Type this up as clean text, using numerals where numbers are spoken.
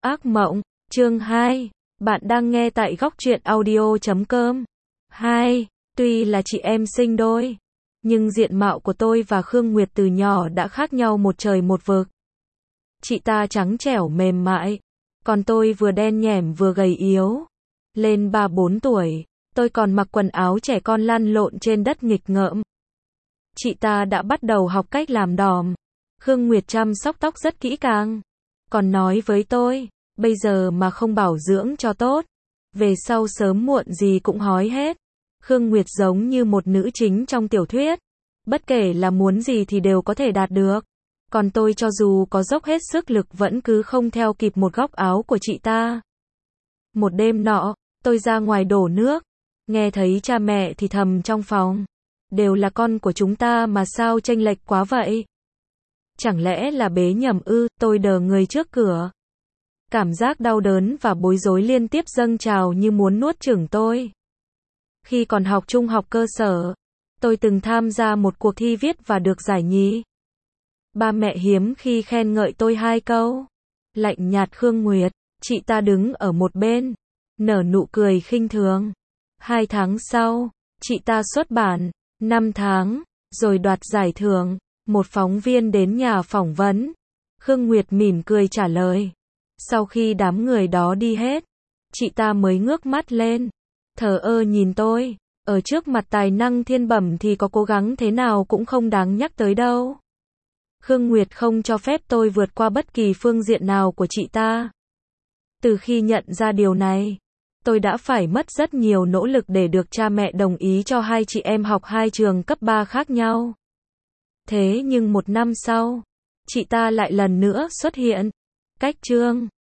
Ác mộng, chương 2. Bạn đang nghe tại góc truyện audio.com. 2. Tuy là chị em sinh đôi, nhưng diện mạo của tôi và Khương Nguyệt từ nhỏ đã khác nhau một trời một vực. Chị ta trắng trẻo mềm mại, còn tôi vừa đen nhẻm vừa gầy yếu. Lên 3-4 tuổi, tôi còn mặc quần áo trẻ con lăn lộn trên đất nghịch ngợm. Chị ta đã bắt đầu học cách làm đỏm. Khương Nguyệt chăm sóc tóc rất kỹ càng. Còn nói với tôi, bây giờ mà không bảo dưỡng cho tốt, về sau sớm muộn gì cũng hói hết. Khương Nguyệt giống như một nữ chính trong tiểu thuyết. Bất kể là muốn gì thì đều có thể đạt được. Còn tôi cho dù có dốc hết sức lực vẫn cứ không theo kịp một góc áo của chị ta. Một đêm nọ, tôi ra ngoài đổ nước. Nghe thấy cha mẹ thì thầm trong phòng. Đều là con của chúng ta mà sao chênh lệch quá vậy? Chẳng lẽ là bế nhầm ư? Tôi đờ người trước cửa. Cảm giác đau đớn và bối rối liên tiếp dâng trào như muốn nuốt chửng tôi. Khi còn học trung học cơ sở, tôi từng tham gia một cuộc thi viết và được giải nhì. Ba mẹ hiếm khi khen ngợi tôi 2 câu. Lạnh nhạt Khương Nguyệt, chị ta đứng ở một bên, nở nụ cười khinh thường. 2 tháng sau, chị ta xuất bản, 5 tháng, rồi đoạt giải thưởng. Một phóng viên đến nhà phỏng vấn. Khương Nguyệt mỉm cười trả lời. Sau khi đám người đó đi hết, chị ta mới ngước mắt lên, thờ ơ nhìn tôi. Ở trước mặt tài năng thiên bẩm thì có cố gắng thế nào cũng không đáng nhắc tới đâu. Khương Nguyệt không cho phép tôi vượt qua bất kỳ phương diện nào của chị ta. Từ khi nhận ra điều này, tôi đã phải mất rất nhiều nỗ lực để được cha mẹ đồng ý cho hai chị em học 2 trường cấp 3 khác nhau. Thế nhưng 1 năm sau, chị ta lại lần nữa xuất hiện. Cách chương